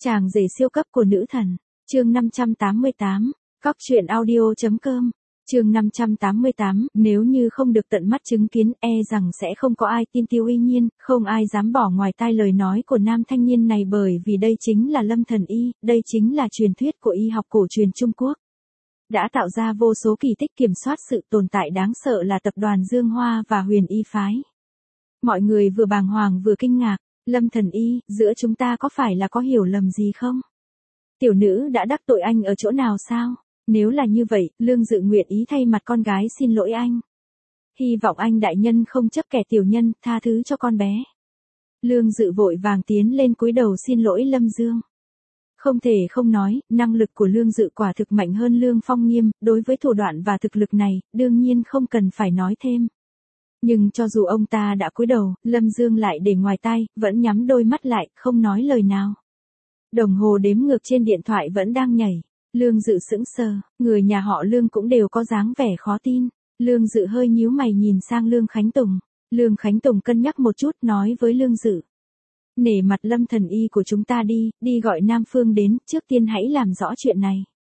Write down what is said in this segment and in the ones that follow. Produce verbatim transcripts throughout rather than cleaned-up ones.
Chàng rể siêu cấp của nữ thần. Chương năm trăm tám mươi tám. Cóc truyện audio chấm com. Chương năm trăm tám mươi tám, nếu như không được tận mắt chứng kiến, e rằng sẽ không có ai tin Tiêu Uy Nhiên, không ai dám bỏ ngoài tai lời nói của nam thanh niên này, bởi vì đây chính là Lâm Thần Y, đây chính là truyền thuyết của y học cổ truyền Trung Quốc. Đã tạo ra vô số kỳ tích, kiểm soát sự tồn tại đáng sợ là tập đoàn Dương Hoa và Huyền Y phái. Mọi người vừa bàng hoàng vừa kinh ngạc, Lâm Thần Y, giữa chúng ta có phải là có hiểu lầm gì không? Tiểu nữ đã đắc tội anh ở chỗ nào sao? Nếu là như vậy, Lương Dự nguyện ý thay mặt con gái xin lỗi anh. Hy vọng anh đại nhân không chấp kẻ tiểu nhân, tha thứ cho con bé. Lương Dự vội vàng tiến lên cúi đầu xin lỗi Lâm Dương. Không thể không nói, năng lực của Lương Dự quả thực mạnh hơn Lương Phong Nghiêm, đối với thủ đoạn và thực lực này, đương nhiên không cần phải nói thêm. Nhưng cho dù ông ta đã cúi đầu, Lâm Dương lại để ngoài tai, vẫn nhắm đôi mắt lại, không nói lời nào. Đồng hồ đếm ngược trên điện thoại vẫn đang nhảy. Lương Dự sững sờ, người nhà họ Lương cũng đều có dáng vẻ khó tin. Lương Dự hơi nhíu mày nhìn sang Lương Khánh Tùng. Lương Khánh Tùng cân nhắc một chút nói với Lương Dự. Nể mặt Lâm Thần Y của chúng ta đi, đi gọi Nam Phương đến, trước tiên hãy làm rõ chuyện này.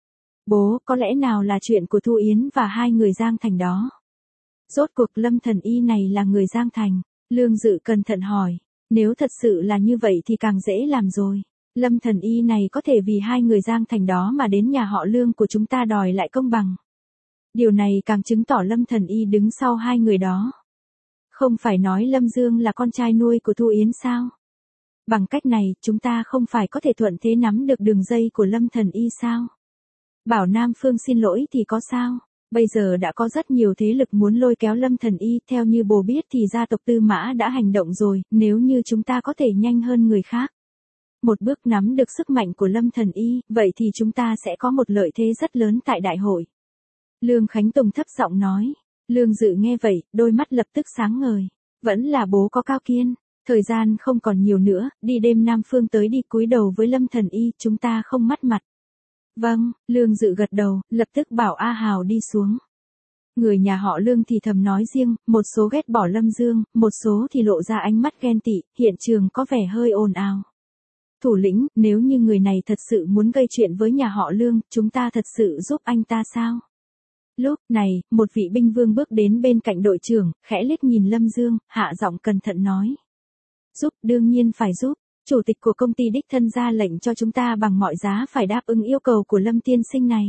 Bố, có lẽ nào là chuyện của Thu Yến và hai người Giang Thành đó? Rốt cuộc Lâm Thần Y này là người Giang Thành. Lương Dự cẩn thận hỏi, nếu thật sự là như vậy thì càng dễ làm rồi. Lâm Thần Y này có thể vì hai người Giang Thành đó mà đến nhà họ Lương của chúng ta đòi lại công bằng. Điều này càng chứng tỏ Lâm Thần Y đứng sau hai người đó. Không phải nói Lâm Dương là con trai nuôi của Thu Yến sao? Bằng cách này, chúng ta không phải có thể thuận thế nắm được đường dây của Lâm Thần Y sao? Bảo Nam Phương xin lỗi thì có sao? Bây giờ đã có rất nhiều thế lực muốn lôi kéo Lâm Thần Y, theo như bồ biết thì gia tộc Tư Mã đã hành động rồi, nếu như chúng ta có thể nhanh hơn người khác. Một bước nắm được sức mạnh của Lâm Thần Y, vậy thì chúng ta sẽ có một lợi thế rất lớn tại đại hội. Lương Khánh Tùng thấp giọng nói. Lương Dự nghe vậy, đôi mắt lập tức sáng ngời. Vẫn là bố có cao kiên. Thời gian không còn nhiều nữa, đi đêm Nam Phương tới đi, cúi đầu với Lâm Thần Y, chúng ta không mất mặt. Vâng, Lương Dự gật đầu, lập tức bảo A Hào đi xuống. Người nhà họ Lương thì thầm nói riêng, một số ghét bỏ Lâm Dương, một số thì lộ ra ánh mắt ghen tị, hiện trường có vẻ hơi ồn ào. Thủ lĩnh, nếu như người này thật sự muốn gây chuyện với nhà họ Lương, chúng ta thật sự giúp anh ta sao? Lúc này, một vị binh vương bước đến bên cạnh đội trưởng, khẽ liếc nhìn Lâm Dương, hạ giọng cẩn thận nói. Giúp, đương nhiên phải giúp. Chủ tịch của công ty đích thân ra lệnh cho chúng ta bằng mọi giá phải đáp ứng yêu cầu của Lâm tiên sinh này.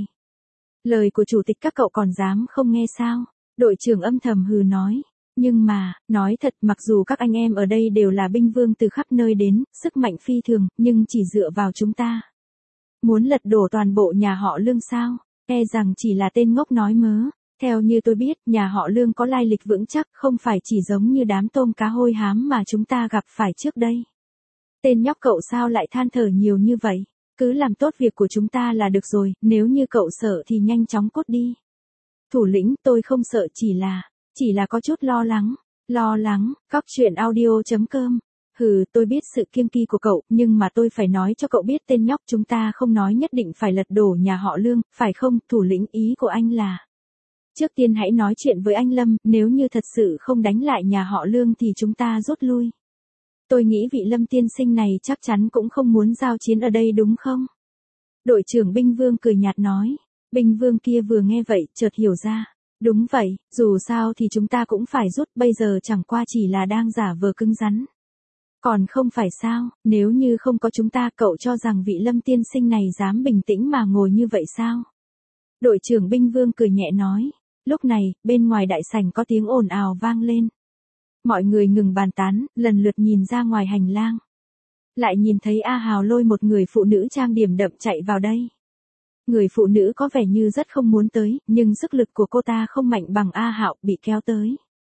Lời của chủ tịch các cậu còn dám không nghe sao? Đội trưởng âm thầm hừ nói. Nhưng mà, nói thật, mặc dù các anh em ở đây đều là binh vương từ khắp nơi đến, sức mạnh phi thường, nhưng chỉ dựa vào chúng ta. Muốn lật đổ toàn bộ nhà họ Lương sao? E rằng chỉ là tên ngốc nói mớ. Theo như tôi biết, nhà họ Lương có lai lịch vững chắc, không phải chỉ giống như đám tôm cá hôi hám mà chúng ta gặp phải trước đây. Tên nhóc cậu sao lại than thở nhiều như vậy? Cứ làm tốt việc của chúng ta là được rồi, nếu như cậu sợ thì nhanh chóng cút đi. Thủ lĩnh, tôi không sợ, chỉ là... Chỉ là có chút lo lắng. Lo lắng, cóc truyện audio chấm com. Hừ, tôi biết sự kiêng kỵ của cậu, nhưng mà tôi phải nói cho cậu biết tên nhóc chúng ta không nói nhất định phải lật đổ nhà họ Lương, phải không? Thủ lĩnh, ý của anh là... Trước tiên hãy nói chuyện với anh Lâm, nếu như thật sự không đánh lại nhà họ Lương thì chúng ta rút lui. Tôi nghĩ vị Lâm tiên sinh này chắc chắn cũng không muốn giao chiến ở đây đúng không? Đội trưởng binh vương cười nhạt nói. Binh vương kia vừa nghe vậy, chợt hiểu ra. Đúng vậy, dù sao thì chúng ta cũng phải rút, bây giờ chẳng qua chỉ là đang giả vờ cứng rắn. Còn không phải sao, nếu như không có chúng ta, cậu cho rằng vị Lâm tiên sinh này dám bình tĩnh mà ngồi như vậy sao? Đội trưởng binh vương cười nhẹ nói. Lúc này, bên ngoài đại sảnh có tiếng ồn ào vang lên. Mọi người ngừng bàn tán, lần lượt nhìn ra ngoài hành lang. Lại nhìn thấy A Hào lôi một người phụ nữ trang điểm đậm chạy vào đây. Người phụ nữ có vẻ như rất không muốn tới, nhưng sức lực của cô ta không mạnh bằng A Hạo, bị kéo tới.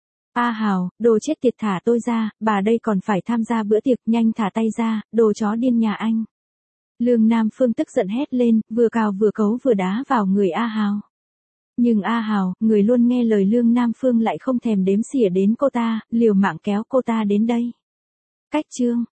A Hào, đồ chết tiệt, thả tôi ra, bà đây còn phải tham gia bữa tiệc, nhanh thả tay ra, đồ chó điên nhà anh. Lương Nam Phương tức giận hét lên, vừa cào vừa cấu vừa đá vào người A Hào. Nhưng A Hào, người luôn nghe lời Lương Nam Phương lại không thèm đếm xỉa đến cô ta, liều mạng kéo cô ta đến đây. Cách chương